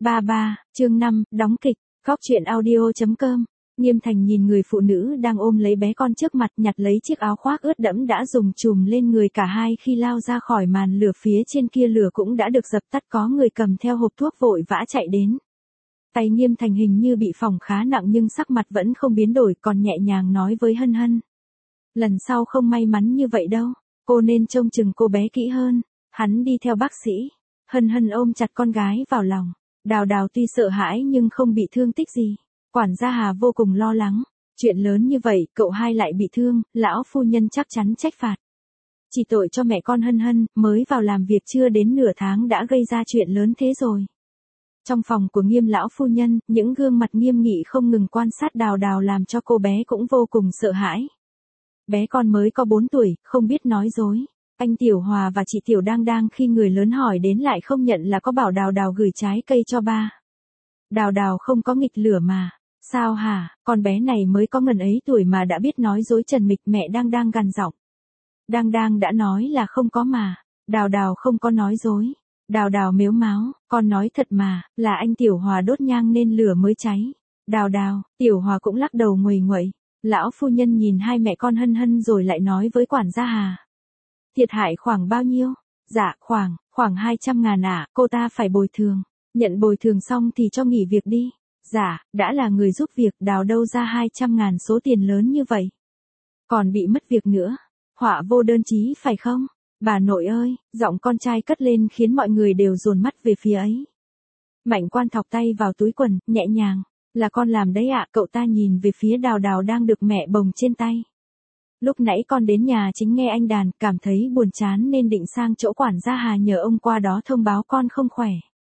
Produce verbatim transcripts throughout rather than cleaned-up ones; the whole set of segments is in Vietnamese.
ba ba, chương năm, đóng kịch, góc truyện audio chấm com. Nghiêm Thành nhìn người phụ nữ đang ôm lấy bé con trước mặt, nhặt lấy chiếc áo khoác ướt đẫm đã dùng trùm lên người cả hai. Khi lao ra khỏi màn lửa phía trên kia, lửa cũng đã được dập tắt, có người cầm theo hộp thuốc vội vã chạy đến. Tay Nghiêm Thành hình như bị phỏng khá nặng nhưng sắc mặt vẫn không biến đổi, còn nhẹ nhàng nói với Hân Hân. Lần sau không may mắn như vậy đâu, cô nên trông chừng cô bé kỹ hơn. Hắn đi theo bác sĩ. Hân Hân ôm chặt con gái vào lòng. Đào Đào tuy sợ hãi nhưng không bị thương tích gì. Quản gia Hà vô cùng lo lắng. Chuyện lớn như vậy, cậu hai lại bị thương, lão phu nhân chắc chắn trách phạt. Chỉ tội cho mẹ con Hân Hân, mới vào làm việc chưa đến nửa tháng đã gây ra chuyện lớn thế rồi. Trong phòng của Nghiêm lão phu nhân, những gương mặt nghiêm nghị không ngừng quan sát Đào Đào làm cho cô bé cũng vô cùng sợ hãi. Bé con mới có bốn tuổi, không biết nói dối. Anh Tiểu Hòa và chị Tiểu Đang Đang khi người lớn hỏi đến lại không nhận là có bảo Đào Đào gửi trái cây cho ba. Đào Đào không có nghịch lửa mà. Sao hả, con bé này mới có ngần ấy tuổi mà đã biết nói dối Trần Mịch. Mẹ Đang Đang gằn giọng. Đang Đang đã nói là không có mà. Đào Đào không có nói dối. Đào Đào mếu máo, con nói thật mà, là anh Tiểu Hòa đốt nhang nên lửa mới cháy. Đào Đào, Tiểu Hòa cũng lắc đầu nguầy nguậy. Lão phu nhân nhìn hai mẹ con Hân Hân rồi lại nói với quản gia Hà. Thiệt hại khoảng bao nhiêu? Dạ, khoảng, khoảng hai trăm ngàn ạ, à, cô ta phải bồi thường. Nhận bồi thường xong thì cho nghỉ việc đi. Dạ, đã là người giúp việc, Đào đâu ra hai trăm ngàn số tiền lớn như vậy. Còn bị mất việc nữa. Họa vô đơn chí phải không? Bà nội ơi, giọng con trai cất lên khiến mọi người đều dồn mắt về phía ấy. Mạnh Quan thọc tay vào túi quần, nhẹ nhàng. Là con làm đấy ạ, cậu ta nhìn về phía Đào Đào đang được mẹ bồng trên tay. Lúc nãy con đến nhà chính nghe anh đàn, cảm thấy buồn chán nên định sang chỗ quản gia Hà nhờ ông qua đó thông báo con không khỏe.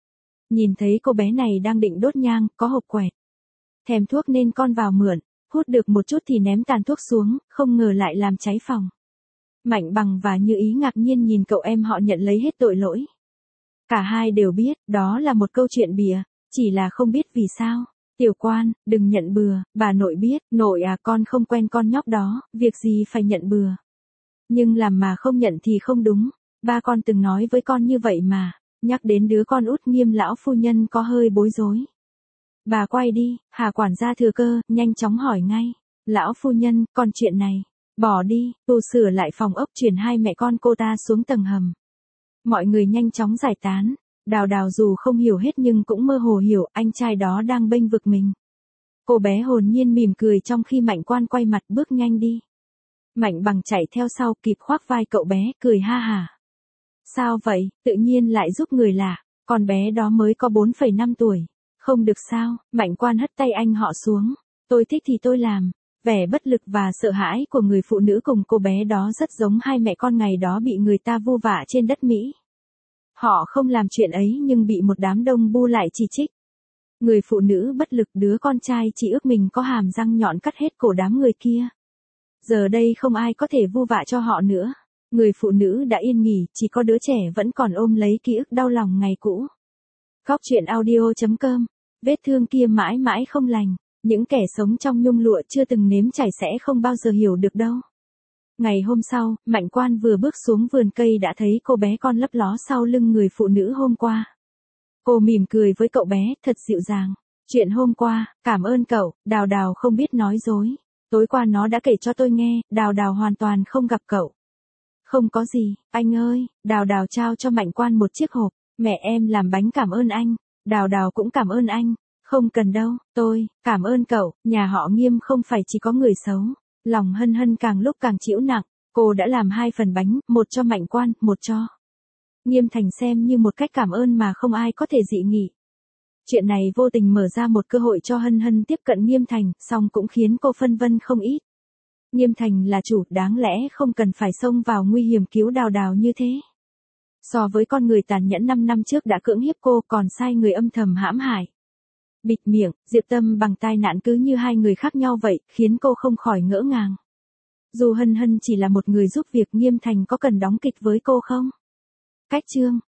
Nhìn thấy cô bé này đang định đốt nhang, có hộp quẹt. Thèm thuốc nên con vào mượn, hút được một chút thì ném tàn thuốc xuống, không ngờ lại làm cháy phòng. Mạnh Bằng và Như Ý ngạc nhiên nhìn cậu em họ nhận lấy hết tội lỗi. Cả hai đều biết, đó là một câu chuyện bịa, chỉ là không biết vì sao. Tiểu Quan, đừng nhận bừa, bà nội biết, nội à con không quen con nhóc đó, việc gì phải nhận bừa. Nhưng làm mà không nhận thì không đúng, ba con từng nói với con như vậy mà, nhắc đến đứa con út Nghiêm lão phu nhân có hơi bối rối. Bà quay đi, Hà quản gia thừa cơ, nhanh chóng hỏi ngay, lão phu nhân, còn chuyện này, bỏ đi, tu sửa lại phòng ốc chuyển hai mẹ con cô ta xuống tầng hầm. Mọi người nhanh chóng giải tán. Đào Đào dù không hiểu hết nhưng cũng mơ hồ hiểu anh trai đó đang bênh vực mình. Cô bé hồn nhiên mỉm cười trong khi Mạnh Quan quay mặt bước nhanh đi. Mạnh Bằng chạy theo sau kịp khoác vai cậu bé, cười ha hả. Sao vậy, tự nhiên lại giúp người lạ, con bé đó mới có bốn phẩy năm tuổi. Không được sao, Mạnh Quan hất tay anh họ xuống. Tôi thích thì tôi làm. Vẻ bất lực và sợ hãi của người phụ nữ cùng cô bé đó rất giống hai mẹ con ngày đó bị người ta vu vạ trên đất Mỹ. Họ không làm chuyện ấy nhưng bị một đám đông bu lại chỉ trích. Người phụ nữ bất lực, đứa con trai chỉ ước mình có hàm răng nhọn cắt hết cổ đám người kia. Giờ đây không ai có thể vu vạ cho họ nữa. Người phụ nữ đã yên nghỉ, chỉ có đứa trẻ vẫn còn ôm lấy ký ức đau lòng ngày cũ. Góc truyện audio chấm com. Vết thương kia mãi mãi không lành. Những kẻ sống trong nhung lụa chưa từng nếm trải sẽ không bao giờ hiểu được đâu. Ngày hôm sau, Mạnh Quan vừa bước xuống vườn cây đã thấy cô bé con lấp ló sau lưng người phụ nữ hôm qua. Cô mỉm cười với cậu bé, thật dịu dàng. Chuyện hôm qua, cảm ơn cậu, Đào Đào không biết nói dối. Tối qua nó đã kể cho tôi nghe, Đào Đào hoàn toàn không gặp cậu. Không có gì, anh ơi, Đào Đào trao cho Mạnh Quan một chiếc hộp. Mẹ em làm bánh cảm ơn anh. Đào Đào cũng cảm ơn anh. Không cần đâu, tôi, cảm ơn cậu, nhà họ Nghiêm không phải chỉ có người xấu. Lòng Hân Hân càng lúc càng chịu nặng, cô đã làm hai phần bánh, một cho Mạnh Quan, một cho Nghiêm Thành xem như một cách cảm ơn mà không ai có thể dị nghị. Chuyện này vô tình mở ra một cơ hội cho Hân Hân tiếp cận Nghiêm Thành, song cũng khiến cô phân vân không ít. Nghiêm Thành là chủ, đáng lẽ không cần phải xông vào nguy hiểm cứu Đào Đào như thế. So với con người tàn nhẫn năm năm trước đã cưỡng hiếp cô còn sai người âm thầm hãm hại. Bịt miệng, Diệp Tâm bằng tai nạn cứ như hai người khác nhau vậy, khiến cô không khỏi ngỡ ngàng. Dù Hân Hân chỉ là một người giúp việc, Nghiêm Thành có cần đóng kịch với cô không? Cách chương